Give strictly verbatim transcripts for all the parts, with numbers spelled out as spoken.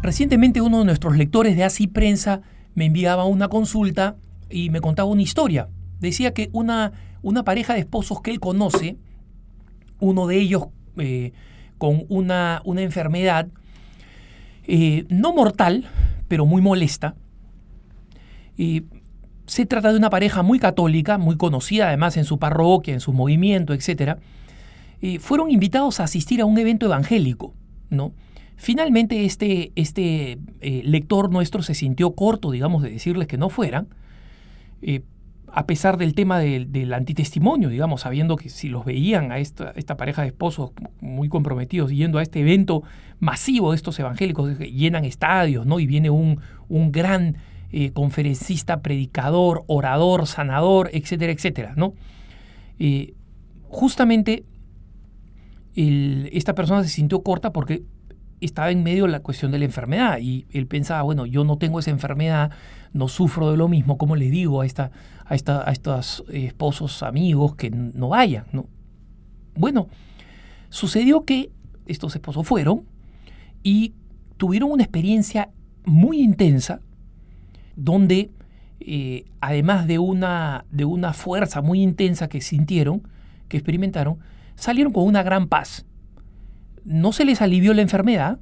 Recientemente uno de nuestros lectores de Así Prensa me enviaba una consulta y me contaba una historia. Decía que una, una pareja de esposos que él conoce, uno de ellos eh, con una, una enfermedad eh, no mortal, pero muy molesta. Eh, se trata de una pareja muy católica, muy conocida además en su parroquia, en su movimiento, etcétera. Eh, fueron invitados a asistir a un evento evangélico, ¿no? Finalmente este, este eh, lector nuestro se sintió corto, digamos, de decirles que no fueran, eh, a pesar del tema de, del antitestimonio, digamos, sabiendo que si los veían a esta, esta pareja de esposos muy comprometidos yendo a este evento masivo de estos evangélicos que llenan estadios, ¿no? Y viene un, un gran eh, conferencista, predicador, orador, sanador, etcétera, etcétera, ¿no? Eh, justamente el, esta persona se sintió corta porque estaba en medio de la cuestión de la enfermedad y él pensaba, bueno, yo no tengo esa enfermedad, no sufro de lo mismo, ¿cómo les digo a, esta, a, esta, a estos esposos, amigos que no vayan, ¿no? Bueno, sucedió que estos esposos fueron y tuvieron una experiencia muy intensa donde eh, además de una, de una fuerza muy intensa que sintieron, que experimentaron, salieron con una gran paz. No se les alivió la enfermedad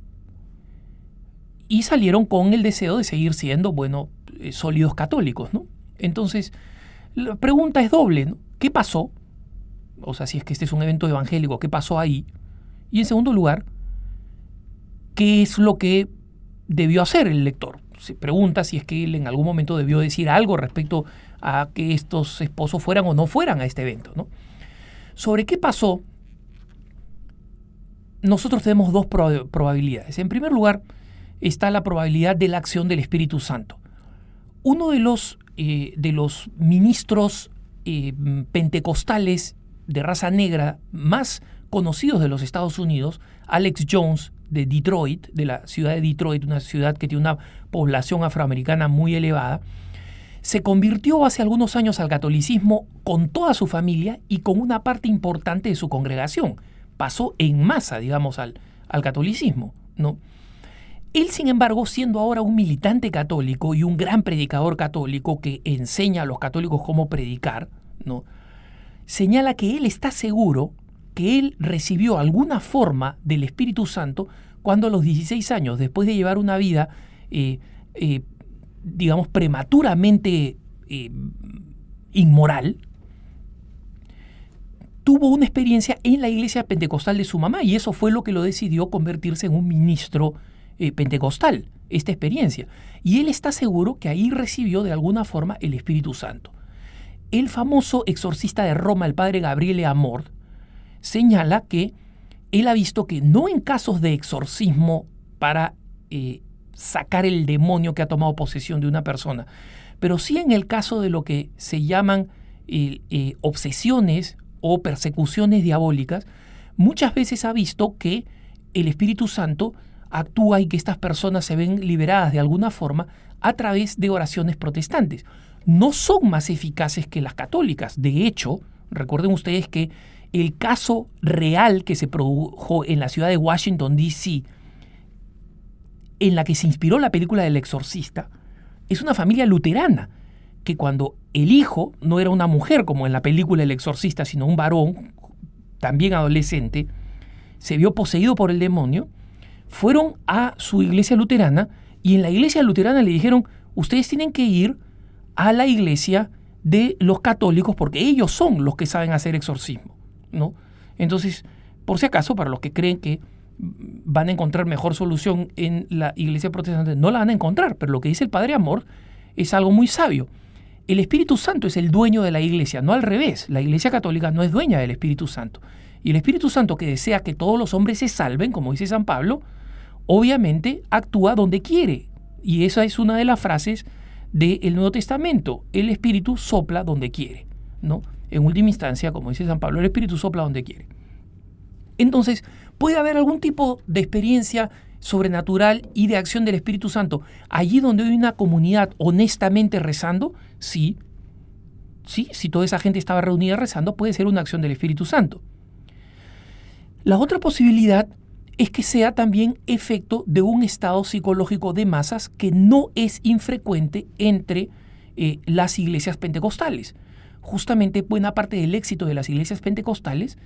y salieron con el deseo de seguir siendo, bueno, eh, sólidos católicos, ¿no? Entonces, la pregunta es doble, ¿no? ¿Qué pasó? O sea, si es que este es un evento evangélico, ¿qué pasó ahí? Y en segundo lugar, ¿qué es lo que debió hacer el lector? Se pregunta si es que él en algún momento debió decir algo respecto a que estos esposos fueran o no fueran a este evento, ¿no? Sobre qué pasó, nosotros tenemos dos prob- probabilidades. En primer lugar, está la probabilidad de la acción del Espíritu Santo. Uno de los, eh, de los ministros eh, pentecostales de raza negra más conocidos de los Estados Unidos, Alex Jones, de Detroit, de la ciudad de Detroit, una ciudad que tiene una población afroamericana muy elevada, se convirtió hace algunos años al catolicismo con toda su familia y con una parte importante de su congregación. Pasó en masa, digamos, al, al catolicismo, ¿no? Él, sin embargo, siendo ahora un militante católico y un gran predicador católico que enseña a los católicos cómo predicar, ¿no?, señala que él está seguro que él recibió alguna forma del Espíritu Santo cuando a los dieciséis años, después de llevar una vida, eh, eh, digamos, prematuramente eh, inmoral, tuvo una experiencia en la iglesia pentecostal de su mamá y eso fue lo que lo decidió convertirse en un ministro eh, pentecostal, esta experiencia. Y él está seguro que ahí recibió de alguna forma el Espíritu Santo. El famoso exorcista de Roma, el padre Gabriele Amor, señala que él ha visto que no en casos de exorcismo para eh, sacar el demonio que ha tomado posesión de una persona, pero sí en el caso de lo que se llaman eh, eh, obsesiones o persecuciones diabólicas, muchas veces ha visto que el Espíritu Santo actúa y que estas personas se ven liberadas de alguna forma a través de oraciones protestantes. No son más eficaces que las católicas. De hecho, recuerden ustedes que el caso real que se produjo en la ciudad de Washington, D C, en la que se inspiró la película del Exorcista, es una familia luterana, que cuando el hijo no era una mujer como en la película El Exorcista, sino un varón, también adolescente, se vio poseído por el demonio, fueron a su iglesia luterana y en la iglesia luterana le dijeron, ustedes tienen que ir a la iglesia de los católicos porque ellos son los que saben hacer exorcismo, ¿no? Entonces, por si acaso, para los que creen que van a encontrar mejor solución en la iglesia protestante, no la van a encontrar, pero lo que dice el Padre Amor es algo muy sabio. El Espíritu Santo es el dueño de la iglesia, no al revés. La iglesia católica no es dueña del Espíritu Santo. Y el Espíritu Santo, que desea que todos los hombres se salven, como dice San Pablo, obviamente actúa donde quiere. Y esa es una de las frases del Nuevo Testamento. El Espíritu sopla donde quiere, ¿no? En última instancia, como dice San Pablo, el Espíritu sopla donde quiere. Entonces, puede haber algún tipo de experiencia sobrenatural y de acción del Espíritu Santo allí donde hay una comunidad honestamente rezando. Sí, sí, si toda esa gente estaba reunida rezando, puede ser una acción del Espíritu Santo. La otra posibilidad es que sea también efecto de un estado psicológico de masas que no es infrecuente entre eh, las iglesias pentecostales. Justamente buena parte del éxito de las iglesias pentecostales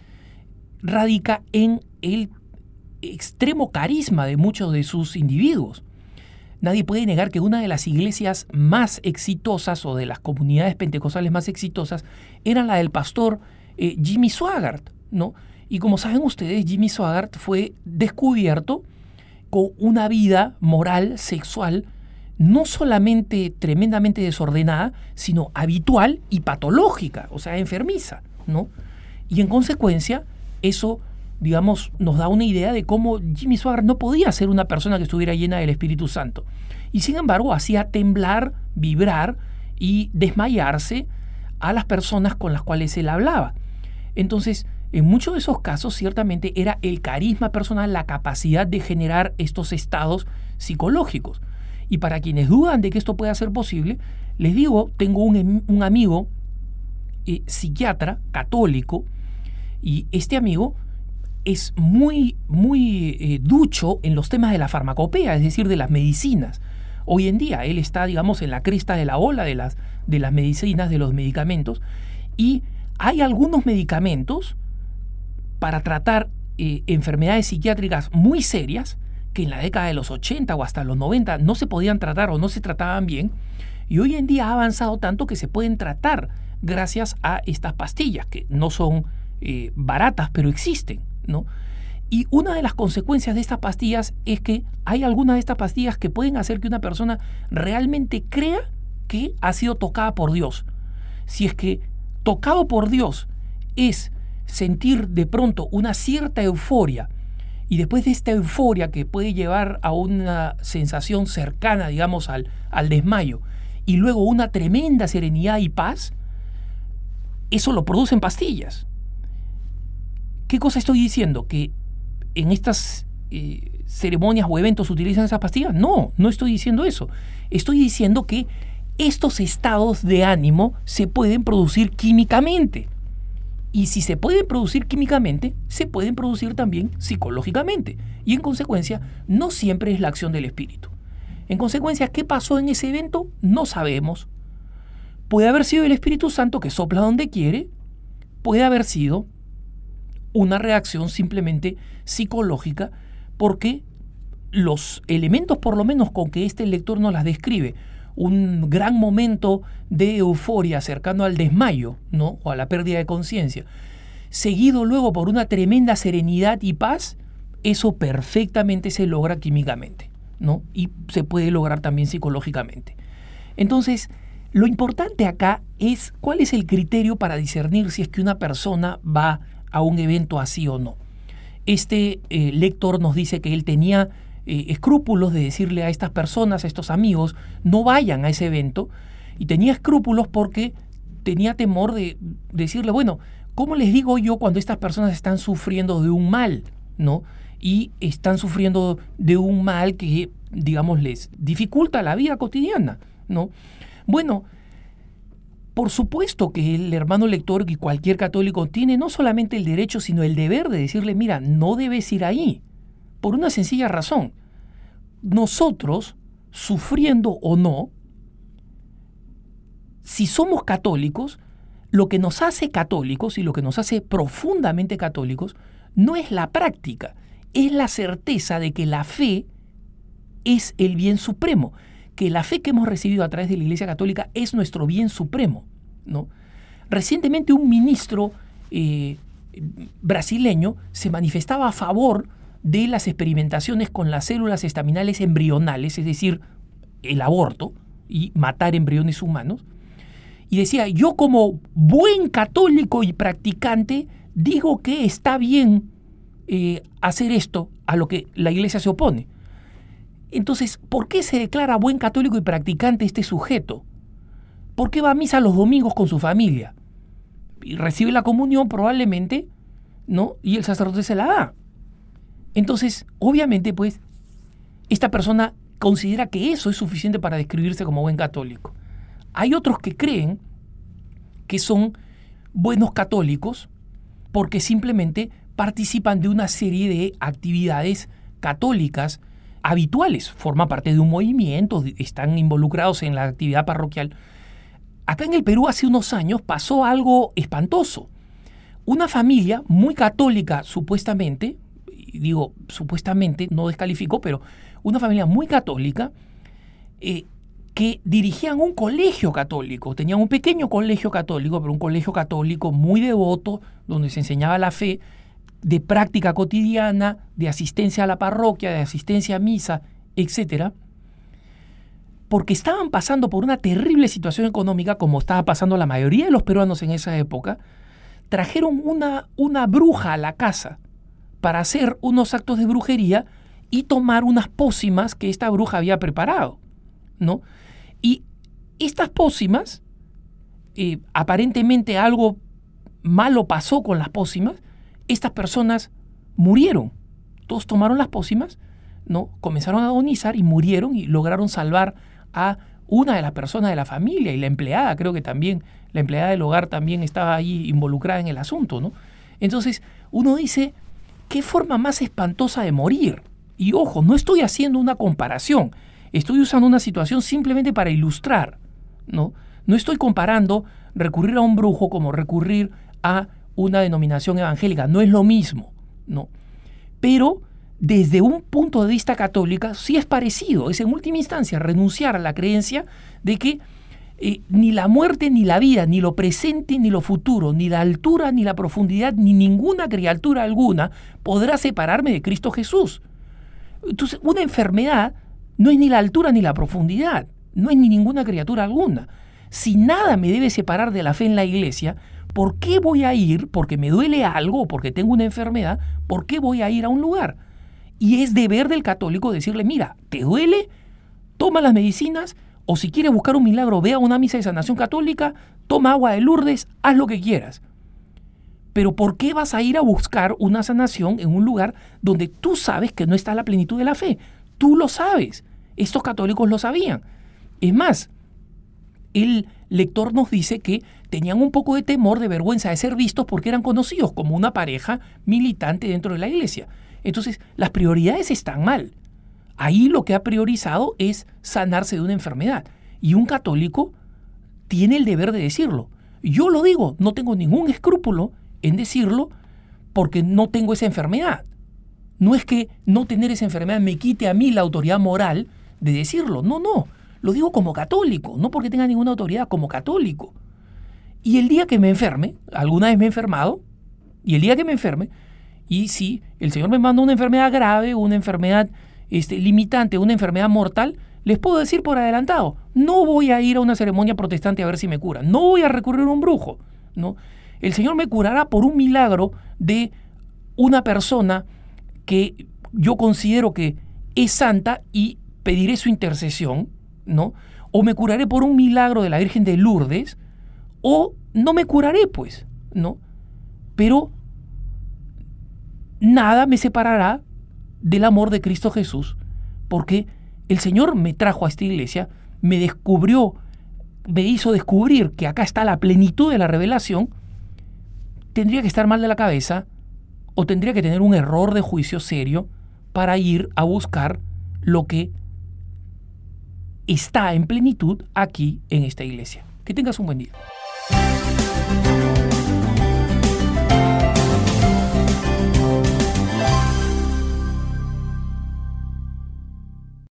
radica en el extremo carisma de muchos de sus individuos. Nadie puede negar que una de las iglesias más exitosas o de las comunidades pentecostales más exitosas era la del pastor eh, Jimmy Swaggart, ¿no? Y como saben ustedes, Jimmy Swaggart fue descubierto con una vida moral, sexual, no solamente tremendamente desordenada, sino habitual y patológica, o sea, enfermiza, ¿no? Y en consecuencia, eso, digamos, nos da una idea de cómo Jimmy Swaggart no podía ser una persona que estuviera llena del Espíritu Santo. Y sin embargo, hacía temblar, vibrar y desmayarse a las personas con las cuales él hablaba. Entonces, en muchos de esos casos, ciertamente era el carisma personal, la capacidad de generar estos estados psicológicos. Y para quienes dudan de que esto pueda ser posible, les digo, tengo un, un amigo eh, psiquiatra católico, y este amigo es muy, muy eh, ducho en los temas de la farmacopea, es decir, de las medicinas. Hoy en día él está, digamos, en la cresta de la ola de las, de las medicinas, de los medicamentos, y hay algunos medicamentos para tratar eh, enfermedades psiquiátricas muy serias que en la década de los ochenta o hasta los noventa no se podían tratar o no se trataban bien, y hoy en día ha avanzado tanto que se pueden tratar gracias a estas pastillas, que no son eh, baratas, pero existen, ¿no? Y una de las consecuencias de estas pastillas es que hay algunas de estas pastillas que pueden hacer que una persona realmente crea que ha sido tocada por Dios. Si es que tocado por Dios es sentir de pronto una cierta euforia, y después de esta euforia que puede llevar a una sensación cercana, digamos, al, al desmayo, y luego una tremenda serenidad y paz, eso lo producen pastillas. ¿Qué cosa estoy diciendo? ¿Que en estas eh, ceremonias o eventos utilizan esas pastillas? No, no estoy diciendo eso. Estoy diciendo que estos estados de ánimo se pueden producir químicamente. Y si se pueden producir químicamente, se pueden producir también psicológicamente. Y en consecuencia, no siempre es la acción del espíritu. En consecuencia, ¿qué pasó en ese evento? No sabemos. Puede haber sido el Espíritu Santo que sopla donde quiere. Puede haber sido una reacción simplemente psicológica, porque los elementos, por lo menos con que este lector nos las describe, un gran momento de euforia cercano al desmayo, ¿no? O a la pérdida de conciencia, seguido luego por una tremenda serenidad y paz, eso perfectamente se logra químicamente, ¿no? Y se puede lograr también psicológicamente. Entonces, lo importante acá es cuál es el criterio para discernir si es que una persona va a un evento así o no. Este eh, lector nos dice que él tenía eh, escrúpulos de decirle a estas personas, a estos amigos, no vayan a ese evento, y tenía escrúpulos porque tenía temor de decirle, bueno, ¿cómo les digo yo cuando estas personas están sufriendo de un mal, ¿no? Y están sufriendo de un mal que, digamos, les dificulta la vida cotidiana, ¿no? Bueno, por supuesto que el hermano lector y cualquier católico tiene no solamente el derecho, sino el deber de decirle, mira, no debes ir ahí, por una sencilla razón. Nosotros, sufriendo o no, si somos católicos, lo que nos hace católicos y lo que nos hace profundamente católicos no es la práctica, es la certeza de que la fe es el bien supremo, que la fe que hemos recibido a través de la Iglesia Católica es nuestro bien supremo, ¿no? Recientemente un ministro eh, brasileño se manifestaba a favor de las experimentaciones con las células estaminales embrionales, es decir, el aborto y matar embriones humanos, y decía, yo como buen católico y practicante digo que está bien eh, hacer esto a lo que la Iglesia se opone. Entonces, ¿por qué se declara buen católico y practicante este sujeto? ¿Por qué va a misa los domingos con su familia? Y recibe la comunión probablemente, ¿no? Y el sacerdote se la da. Entonces, obviamente, pues, esta persona considera que eso es suficiente para describirse como buen católico. Hay otros que creen que son buenos católicos porque simplemente participan de una serie de actividades católicas habituales, forman parte de un movimiento, están involucrados en la actividad parroquial. Acá en el Perú hace unos años pasó algo espantoso. Una familia muy católica, supuestamente, digo supuestamente, no descalifico, pero una familia muy católica eh, que dirigían un colegio católico, tenían un pequeño colegio católico, pero un colegio católico muy devoto, donde se enseñaba la fe, de práctica cotidiana, de asistencia a la parroquia, de asistencia a misa, etcétera, porque estaban pasando por una terrible situación económica, como estaba pasando la mayoría de los peruanos en esa época. Trajeron una, una bruja a la casa para hacer unos actos de brujería y tomar unas pócimas que esta bruja había preparado, ¿no? Y estas pócimas, eh, aparentemente algo malo pasó con las pócimas. Estas personas murieron. Todos tomaron las pócimas, ¿no? Comenzaron a agonizar y murieron y lograron salvar a una de las personas de la familia y la empleada, creo que también, la empleada del hogar también estaba ahí involucrada en el asunto, ¿no? Entonces uno dice, ¿qué forma más espantosa de morir? Y ojo, no estoy haciendo una comparación, estoy usando una situación simplemente para ilustrar, ¿no? No estoy comparando recurrir a un brujo como recurrir a una denominación evangélica, no es lo mismo, ¿no? Pero desde un punto de vista católico sí es parecido, es en última instancia renunciar a la creencia de que eh, ni la muerte ni la vida, ni lo presente ni lo futuro, ni la altura ni la profundidad, ni ninguna criatura alguna podrá separarme de Cristo Jesús. Entonces, una enfermedad no es ni la altura ni la profundidad, no es ni ninguna criatura alguna. Si nada me debe separar de la fe en la Iglesia, ¿por qué voy a ir, porque me duele algo o porque tengo una enfermedad, por qué voy a ir a un lugar? Y es deber del católico decirle, mira, ¿te duele? Toma las medicinas, o si quieres buscar un milagro, ve a una misa de sanación católica, toma agua de Lourdes, haz lo que quieras. Pero ¿por qué vas a ir a buscar una sanación en un lugar donde tú sabes que no está la plenitud de la fe? Tú lo sabes. Estos católicos lo sabían. Es más, el lector nos dice que tenían un poco de temor, de vergüenza de ser vistos porque eran conocidos como una pareja militante dentro de la iglesia. Entonces, las prioridades están mal. Ahí lo que ha priorizado es sanarse de una enfermedad. Y un católico tiene el deber de decirlo. Yo lo digo, no tengo ningún escrúpulo en decirlo porque no tengo esa enfermedad. No es que no tener esa enfermedad me quite a mí la autoridad moral de decirlo. No, no. Lo digo como católico, no porque tenga ninguna autoridad, como católico. Y el día que me enferme, alguna vez me he enfermado, y el día que me enferme, y si el Señor me manda una enfermedad grave, una enfermedad este, limitante, una enfermedad mortal, les puedo decir por adelantado, no voy a ir a una ceremonia protestante a ver si me cura, no voy a recurrir a un brujo, ¿no? El Señor me curará por un milagro de una persona que yo considero que es santa y pediré su intercesión, ¿no? O me curaré por un milagro de la Virgen de Lourdes, o no me curaré, pues, ¿no? Pero nada me separará del amor de Cristo Jesús, porque el Señor me trajo a esta iglesia, me descubrió, me hizo descubrir que acá está la plenitud de la revelación. Tendría que estar mal de la cabeza o tendría que tener un error de juicio serio para ir a buscar lo que está en plenitud aquí en esta iglesia. Que tengas un buen día.